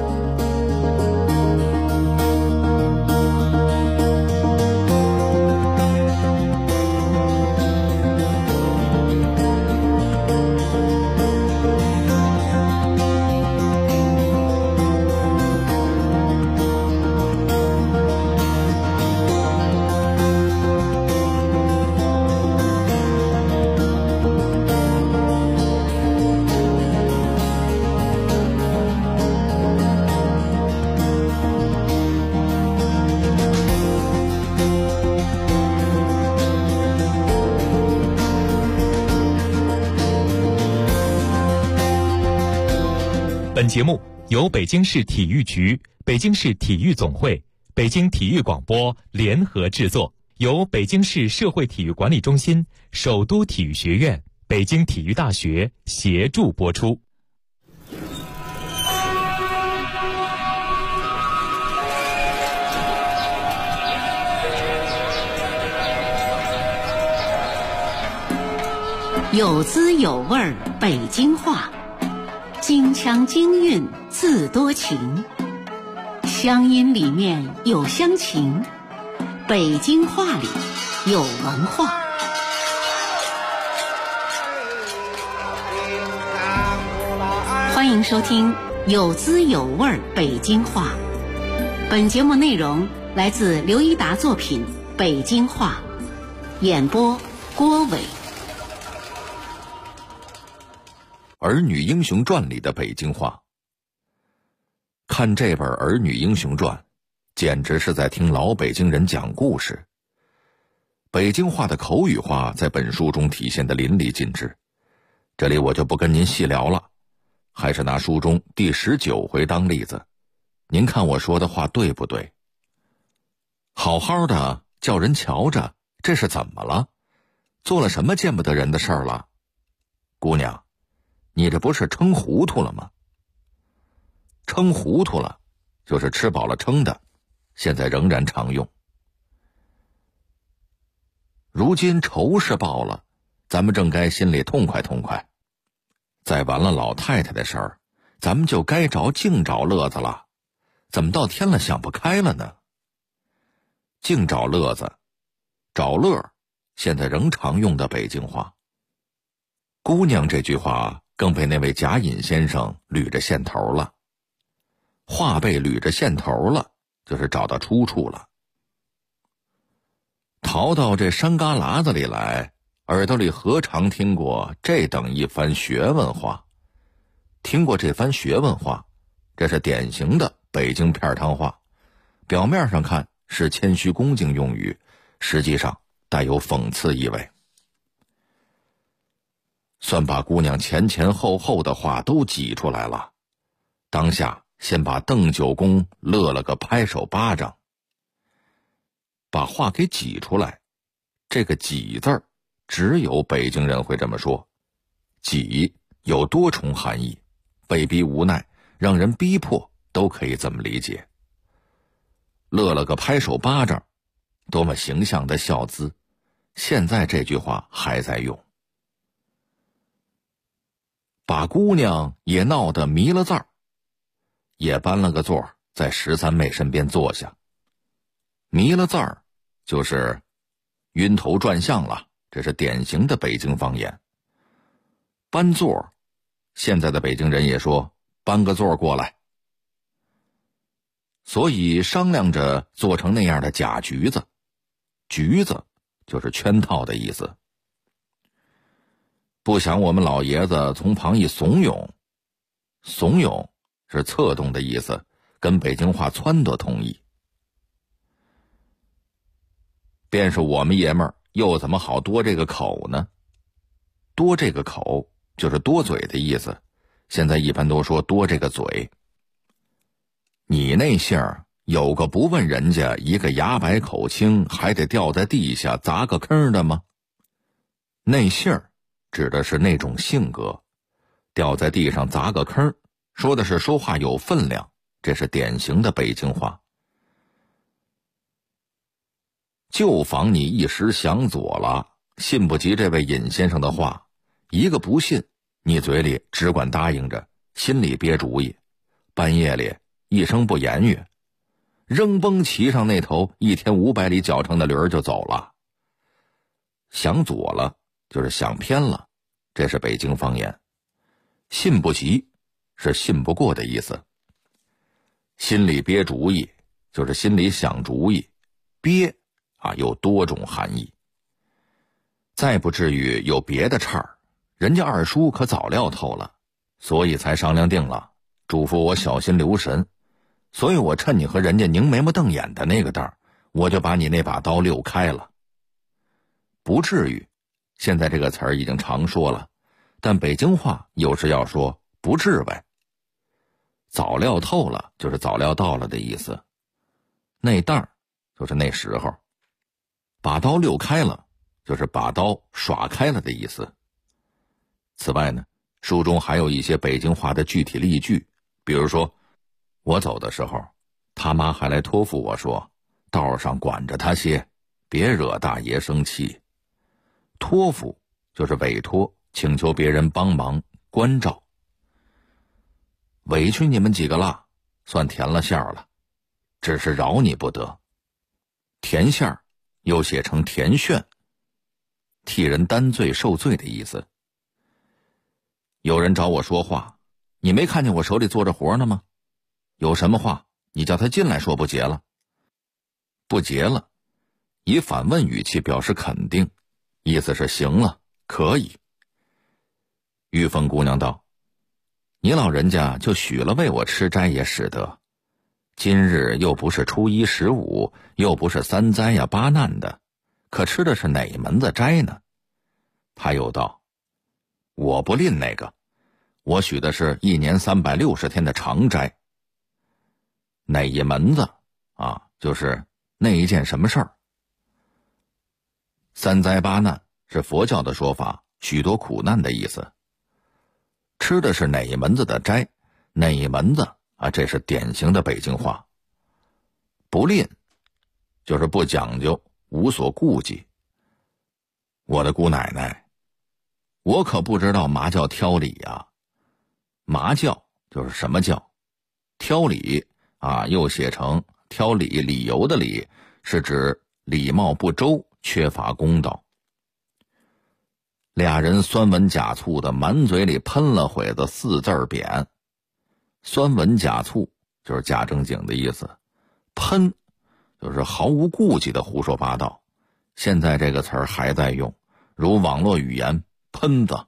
本节目由北京市体育局、北京市体育总会、北京体育广播联合制作，由北京市社会体育管理中心、首都体育学院、北京体育大学协助播出。 有滋有味儿北京话，京腔京韵自多情，乡音里面有乡情，北京话里有文化。欢迎收听有滋有味儿北京话。本节目内容来自刘一达作品《北京话》，演播郭伟。 儿女英雄传里的北京话。看这本儿女英雄传，简直是在听老北京人讲故事。北京话的口语化在本书中体现得淋漓尽致，这里我就不跟您细聊了，还是拿书中第19回当例子，您看我说的话对不对？好好的叫人瞧着，这是怎么了？做了什么见不得人的事儿了？姑娘，你这不是撑糊涂了吗？撑糊涂了就是吃饱了撑的，现在仍然常用。如今仇是报了，咱们正该心里痛快痛快。再完了老太太的事儿，咱们就该净找乐子了，怎么到天了想不开了呢？净找乐子，找乐，现在仍常用的北京话。姑娘这句话更被那位贾隐先生捋着线头了。话被捋着线头了，就是找到出处了。逃到这山旮旯子里来，耳朵里何尝听过这等一番学问话？听过这番学问话，这是典型的北京片汤话，表面上看是谦虚恭敬用语，实际上带有讽刺意味。算把姑娘前前后后的话都挤出来了，当下先把邓九公乐了个拍手巴掌。把话给挤出来，这个挤字儿只有北京人会这么说。挤有多重含义，被逼无奈，让人逼迫，都可以这么理解。乐了个拍手巴掌，多么形象的笑姿，现在这句话还在用。把姑娘也闹得迷了字儿，也搬了个座在13妹身边坐下。迷了字儿就是晕头转向了，这是典型的北京方言。搬座，现在的北京人也说搬个座过来。所以商量着做成那样的假局子，局子就是圈套的意思。不想我们老爷子从旁一怂恿，怂恿是策动的意思，跟北京话撺掇同义。便是我们爷们儿又怎么好多这个口呢？多这个口就是多嘴的意思，现在一般都说多这个嘴。你那姓儿有个不问人家一个牙白口青还得掉在地下砸个坑的吗？那姓儿指的是那种性格， 掉在地上砸个坑，说的是说话有分量，这是典型的北京话。就妨你一时想左了，信不及这位尹先生的话，一个不信，你嘴里只管答应着，心里憋主意，半夜里一声不言语，扔崩骑上那头1500里脚程的驴儿就走了。想左了就是想偏了，这是北京方言。信不及是信不过的意思。心里憋主意就是心里想主意，憋有多种含义。再不至于有别的岔儿，人家二叔可早料透了，所以才商量定了，嘱咐我小心留神。所以我趁你和人家拧眉毛瞪眼的那个当儿，我就把你那把刀溜开了。不至于，现在这个词儿已经常说了，但北京话有时要说不至为。早料透了就是早料到了的意思，那当儿就是那时候，把刀溜开了就是把刀耍开了的意思。此外呢，书中还有一些北京话的具体例句，比如说我走的时候，他妈还来托付我说，道上管着他些，别惹大爷生气。托付就是委托，请求别人帮忙关照。委屈你们几个了，算填了馅儿了，只是饶你不得。填馅儿又写成填炫，替人担罪受罪的意思。有人找我说话，你没看见我手里做着活呢吗？有什么话你叫他进来说，不结了。不结了，以反问语气表示肯定，意思是行了，可以。玉凤姑娘道，你老人家就许了为我吃斋也使得，今日又不是初一15，又不是3灾呀8难的，可吃的是哪门子斋呢？他又道，我不吝那个，我许的是1年360天的长斋。哪一门子就是那一件什么事儿。3灾8难是佛教的说法，许多苦难的意思。吃的是哪一门子的斋，哪一门子这是典型的北京话。不吝就是不讲究，无所顾忌。我的姑奶奶，我可不知道嘛叫挑理呀。嘛教就是什么教，挑理又写成挑理，理由的理，是指礼貌不周，缺乏公道。俩人酸文假醋的满嘴里喷了会子4字匾。酸文假醋就是假正经的意思，喷就是毫无顾忌的胡说八道。现在这个词儿还在用，如网络语言喷子。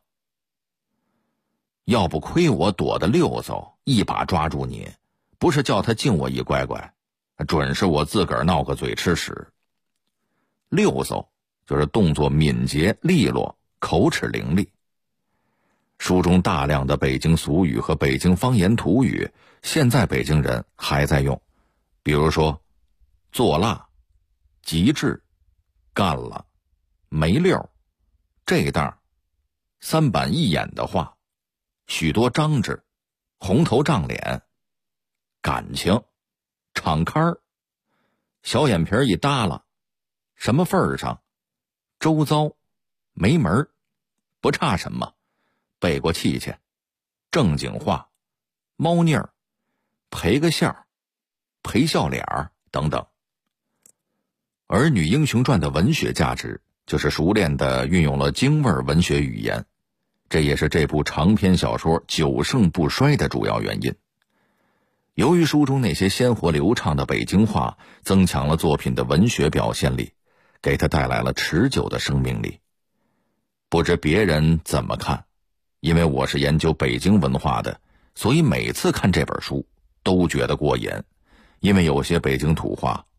要不亏我躲得溜嗖，一把抓住你，不是叫他敬我一乖乖，准是我自个儿闹个嘴吃屎。溜嗖就是动作敏捷利落，口齿伶俐。书中大量的北京俗语和北京方言土语，现在北京人还在用，比如说做辣、极致、干了、没溜、这当、3板一眼的话，许多张志、红头胀脸、感情、敞开儿、小眼皮一耷拉、什么份儿上、周遭、没门儿、不差什么、背过气去、正经话、猫腻儿、赔个笑、赔笑脸儿等等。《儿女英雄传》的文学价值就是熟练地运用了京味文学语言，这也是这部长篇小说久盛不衰的主要原因。由于书中那些鲜活流畅的北京话增强了作品的文学表现力，给它带来了持久的生命力。不知别人怎么看，因为我是研究北京文化的，所以每次看这本书都觉得过瘾，因为有些北京土话